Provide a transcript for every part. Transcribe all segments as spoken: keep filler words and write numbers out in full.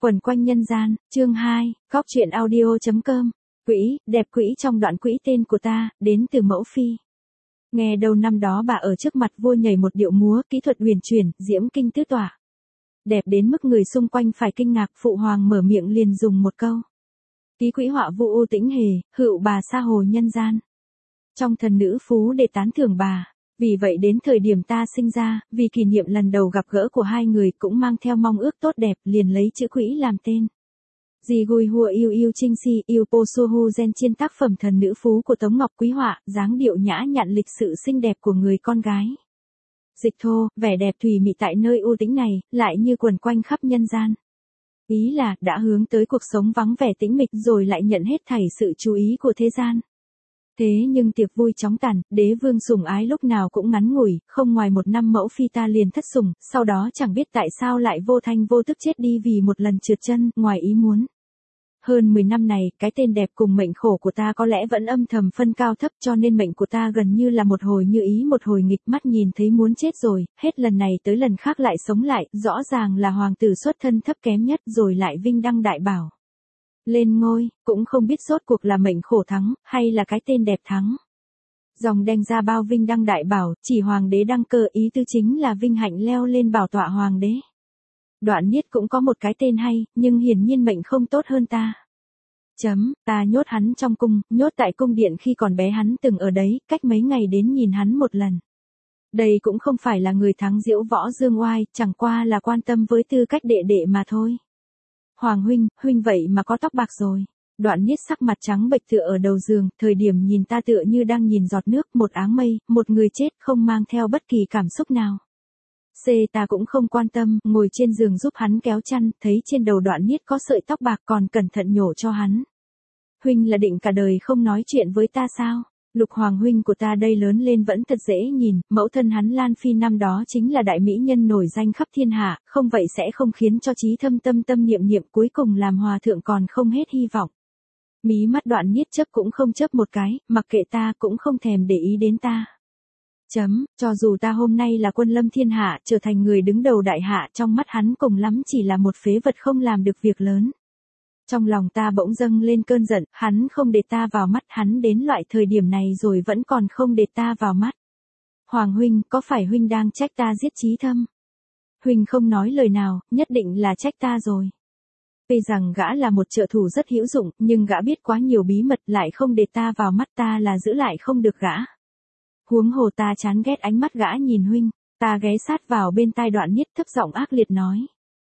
Quẩn quanh nhân gian, chương hai, góc truyện audio.com. Quỹ, đẹp quỹ trong đoạn quỹ tên của ta, đến từ mẫu phi. Nghe đầu năm đó bà ở trước mặt vua nhảy một điệu múa, kỹ thuật huyền chuyển, diễm kinh tứ tỏa. Đẹp đến mức người xung quanh phải kinh ngạc, phụ hoàng mở miệng liền dùng một câu. Ký quỹ họa vu u tĩnh hề, hựu bà sa hồ nhân gian. Trong thần nữ phú để tán thưởng bà. Vì vậy đến thời điểm ta sinh ra, vì kỷ niệm lần đầu gặp gỡ của hai người cũng mang theo mong ước tốt đẹp, liền lấy chữ quỹ làm tên. Dì gùi hùa yêu yêu trinh si, yêu po su hu gen chiên tác phẩm thần nữ phú của Tống Ngọc Quý họa, dáng điệu nhã nhặn lịch sự xinh đẹp của người con gái. Dịch thô, vẻ đẹp thùy mị tại nơi u tĩnh này, lại như quần quanh khắp nhân gian. Ý là, đã hướng tới cuộc sống vắng vẻ tĩnh mịch rồi lại nhận hết thảy sự chú ý của thế gian. Thế nhưng tiệc vui chóng tàn, đế vương sủng ái lúc nào cũng ngắn ngủi, không ngoài một năm mẫu phi ta liền thất sủng, sau đó chẳng biết tại sao lại vô thanh vô tức chết đi vì một lần trượt chân, ngoài ý muốn. Hơn mười năm này, cái tên đẹp cùng mệnh khổ của ta có lẽ vẫn âm thầm phân cao thấp cho nên mệnh của ta gần như là một hồi như ý một hồi nghịch, mắt nhìn thấy muốn chết rồi, hết lần này tới lần khác lại sống lại, rõ ràng là hoàng tử xuất thân thấp kém nhất rồi lại vinh đăng đại bảo. Lên ngôi, cũng không biết rốt cuộc là mệnh khổ thắng, hay là cái tên đẹp thắng. Dòng đen ra bao vinh đăng đại bảo, chỉ hoàng đế đăng cơ, ý tư chính là vinh hạnh leo lên bảo tọa hoàng đế. Đoạn Niết cũng có một cái tên hay, nhưng hiển nhiên mệnh không tốt hơn ta. Chấm, ta nhốt hắn trong cung, nhốt tại cung điện khi còn bé hắn từng ở đấy, cách mấy ngày đến nhìn hắn một lần. Đây cũng không phải là người thắng diễu võ dương oai, chẳng qua là quan tâm với tư cách đệ đệ mà thôi. Hoàng huynh, huynh vậy mà có tóc bạc rồi. Đoạn Niết sắc mặt trắng bệch tựa ở đầu giường, thời điểm nhìn ta tựa như đang nhìn giọt nước, một áng mây, một người chết không mang theo bất kỳ cảm xúc nào. C ta cũng không quan tâm, ngồi trên giường giúp hắn kéo chăn, thấy trên đầu Đoạn Niết có sợi tóc bạc còn cẩn thận nhổ cho hắn. Huynh là định cả đời không nói chuyện với ta sao? Lục hoàng huynh của ta đây lớn lên vẫn thật dễ nhìn, mẫu thân hắn Lan Phi năm đó chính là đại mỹ nhân nổi danh khắp thiên hạ, không vậy sẽ không khiến cho trí thâm tâm tâm niệm niệm cuối cùng làm hòa thượng còn không hết hy vọng. Mí mắt Đoạn Niết chớp cũng không chớp một cái, mặc kệ ta cũng không thèm để ý đến ta. Chấm, cho dù ta hôm nay là quân lâm thiên hạ, trở thành người đứng đầu đại hạ, trong mắt hắn cùng lắm chỉ là một phế vật không làm được việc lớn. Trong lòng ta bỗng dâng lên cơn giận, hắn không để ta vào mắt, hắn đến loại thời điểm này rồi vẫn còn không để ta vào mắt. Hoàng huynh, có phải huynh đang trách ta giết Trí Thâm? Huynh không nói lời nào, nhất định là trách ta rồi. Tuy rằng gã là một trợ thủ rất hữu dụng, nhưng gã biết quá nhiều bí mật lại không để ta vào mắt, ta là giữ lại không được gã. Huống hồ ta chán ghét ánh mắt gã nhìn huynh, ta ghé sát vào bên tai Đoạn Niết thấp giọng ác liệt nói.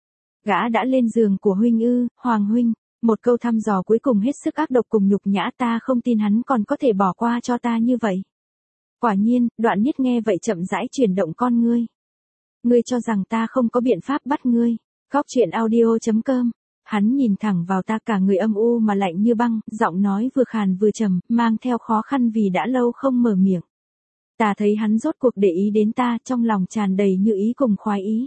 Gã đã lên giường của huynh ư, Hoàng huynh. Một câu thăm dò cuối cùng hết sức ác độc cùng nhục nhã, ta không tin hắn còn có thể bỏ qua cho ta như vậy. Quả nhiên, Đoạn Niết nghe vậy chậm rãi chuyển động con ngươi. Ngươi cho rằng ta không có biện pháp bắt ngươi. Góc truyện audio.com. Hắn nhìn thẳng vào ta, cả người âm u mà lạnh như băng, giọng nói vừa khàn vừa trầm, mang theo khó khăn vì đã lâu không mở miệng. Ta thấy hắn rốt cuộc để ý đến ta, trong lòng tràn đầy như ý cùng khoái ý.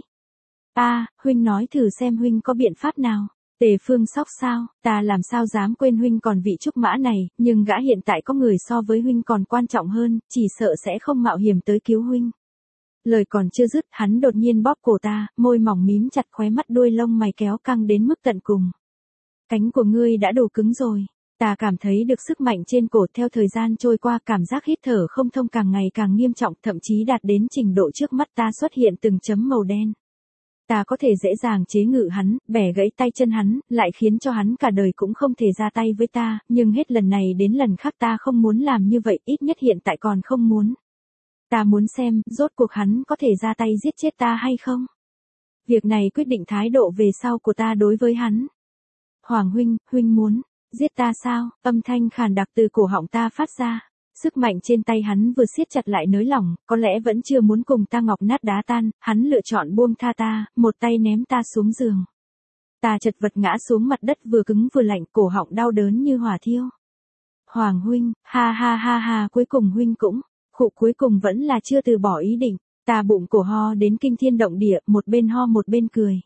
Ta, huynh nói thử xem huynh có biện pháp nào. Tề Phương Sóc sao, ta làm sao dám quên huynh còn vị trúc mã này, nhưng gã hiện tại có người so với huynh còn quan trọng hơn, chỉ sợ sẽ không mạo hiểm tới cứu huynh. Lời còn chưa dứt, hắn đột nhiên bóp cổ ta, môi mỏng mím chặt, khóe mắt đuôi lông mày kéo căng đến mức tận cùng. Cánh của ngươi đã đủ cứng rồi. Ta cảm thấy được sức mạnh trên cổ, theo thời gian trôi qua cảm giác hít thở không thông càng ngày càng nghiêm trọng, thậm chí đạt đến trình độ trước mắt ta xuất hiện từng chấm màu đen. Ta có thể dễ dàng chế ngự hắn, bẻ gãy tay chân hắn, lại khiến cho hắn cả đời cũng không thể ra tay với ta, nhưng hết lần này đến lần khác ta không muốn làm như vậy, ít nhất hiện tại còn không muốn. Ta muốn xem, rốt cuộc hắn có thể ra tay giết chết ta hay không? Việc này quyết định thái độ về sau của ta đối với hắn. Hoàng huynh, huynh muốn giết ta sao? Âm thanh khàn đặc từ cổ họng ta phát ra. Sức mạnh trên tay hắn vừa siết chặt lại nới lỏng, có lẽ vẫn chưa muốn cùng ta ngọc nát đá tan, hắn lựa chọn buông tha ta, một tay ném ta xuống giường. Ta chật vật ngã xuống mặt đất vừa cứng vừa lạnh, cổ họng đau đớn như hỏa thiêu. Hoàng huynh, ha ha ha ha, cuối cùng huynh cũng, khụ cuối cùng vẫn là chưa từ bỏ ý định, ta bụng cổ ho đến kinh thiên động địa, một bên ho một bên cười.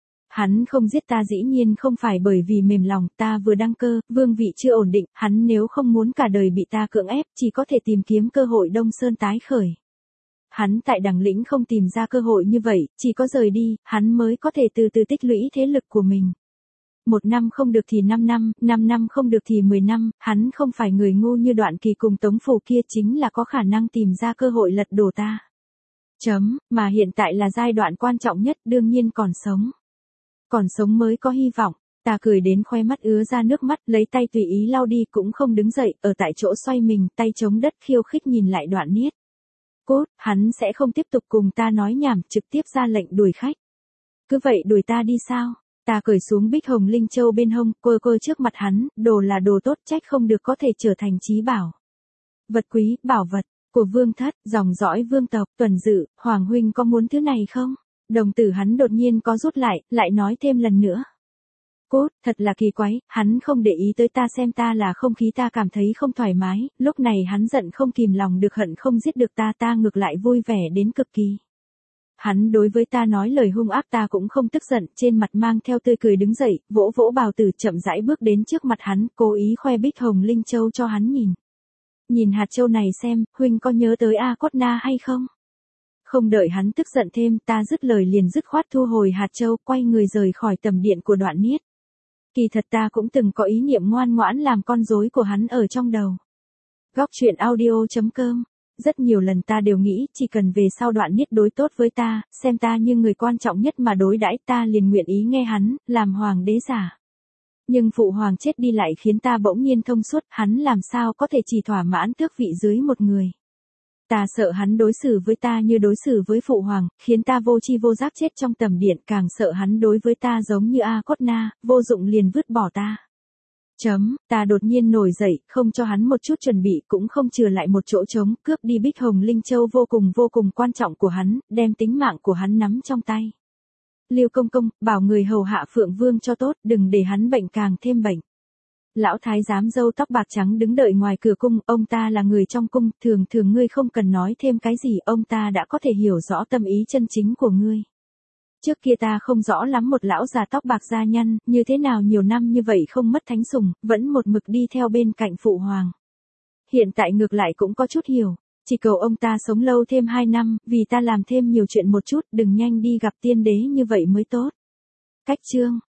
Hắn không giết ta dĩ nhiên không phải bởi vì mềm lòng, ta vừa đăng cơ, vương vị chưa ổn định, hắn nếu không muốn cả đời bị ta cưỡng ép, chỉ có thể tìm kiếm cơ hội Đông Sơn tái khởi. Hắn tại Đằng Lĩnh không tìm ra cơ hội như vậy, chỉ có rời đi, hắn mới có thể từ từ tích lũy thế lực của mình. một năm không được thì năm năm, năm năm không được thì mười năm, hắn không phải người ngu như Đoạn Kỳ cùng Tống Phủ kia, chính là có khả năng tìm ra cơ hội lật đổ ta. Chấm, mà hiện tại là giai đoạn quan trọng nhất, đương nhiên còn sống. Còn sống mới có hy vọng. Ta cười đến khoe mắt ứa ra nước mắt, lấy tay tùy ý lau đi, cũng không đứng dậy, ở tại chỗ xoay mình, tay chống đất khiêu khích nhìn lại Đoạn Niết. Cốt, hắn sẽ không tiếp tục cùng ta nói nhảm, trực tiếp ra lệnh đuổi khách. Cứ vậy đuổi ta đi sao? Ta cởi xuống Bích Hồng Linh Châu bên hông, quơ quơ trước mặt hắn, đồ là đồ tốt, trách không được có thể trở thành chí bảo. Vật quý, bảo vật, của vương thất, dòng dõi vương tộc, Tuần Dự, Hoàng huynh có muốn thứ này không? Đồng tử hắn đột nhiên có rút lại, lại nói thêm lần nữa. Cốt, thật là kỳ quái, hắn không để ý tới ta, xem ta là không khí, ta cảm thấy không thoải mái, lúc này hắn giận không kìm lòng được, hận không giết được ta, ta ngược lại vui vẻ đến cực kỳ. Hắn đối với ta nói lời hung ác, ta cũng không tức giận, trên mặt mang theo tươi cười đứng dậy, vỗ vỗ bào tử, chậm rãi bước đến trước mặt hắn, cố ý khoe Bích Hồng Linh Châu cho hắn nhìn. Nhìn hạt châu này xem, huynh có nhớ tới A Cốt Na hay không? Không đợi hắn tức giận thêm, ta dứt lời liền dứt khoát thu hồi hạt châu, quay người rời khỏi tầm điện của Đoạn Niết. Kỳ thật ta cũng từng có ý niệm ngoan ngoãn làm con rối của hắn ở trong đầu. Góc truyện audio chấm com. Rất nhiều lần ta đều nghĩ, chỉ cần về sau Đoạn Niết đối tốt với ta, xem ta như người quan trọng nhất mà đối đãi, ta liền nguyện ý nghe hắn, làm hoàng đế giả. Nhưng phụ hoàng chết đi lại khiến ta bỗng nhiên thông suốt, hắn làm sao có thể chỉ thỏa mãn tước vị dưới một người. Ta sợ hắn đối xử với ta như đối xử với phụ hoàng, khiến ta vô tri vô giác chết trong tầm điện, càng sợ hắn đối với ta giống như A Cốt Na, vô dụng liền vứt bỏ ta. Chấm, ta đột nhiên nổi dậy, không cho hắn một chút chuẩn bị, cũng không chừa lại một chỗ trống, cướp đi Bích Hồng Linh Châu vô cùng vô cùng quan trọng của hắn, đem tính mạng của hắn nắm trong tay. Liêu công công, bảo người hầu hạ Phượng Vương cho tốt, đừng để hắn bệnh càng thêm bệnh. Lão thái giám râu tóc bạc trắng đứng đợi ngoài cửa cung, ông ta là người trong cung, thường thường ngươi không cần nói thêm cái gì, ông ta đã có thể hiểu rõ tâm ý chân chính của ngươi. Trước kia ta không rõ lắm một lão già tóc bạc da nhăn, như thế nào nhiều năm như vậy không mất thánh sủng, vẫn một mực đi theo bên cạnh phụ hoàng. Hiện tại ngược lại cũng có chút hiểu, chỉ cầu ông ta sống lâu thêm hai năm, vì ta làm thêm nhiều chuyện một chút, đừng nhanh đi gặp tiên đế như vậy mới tốt. Cách chương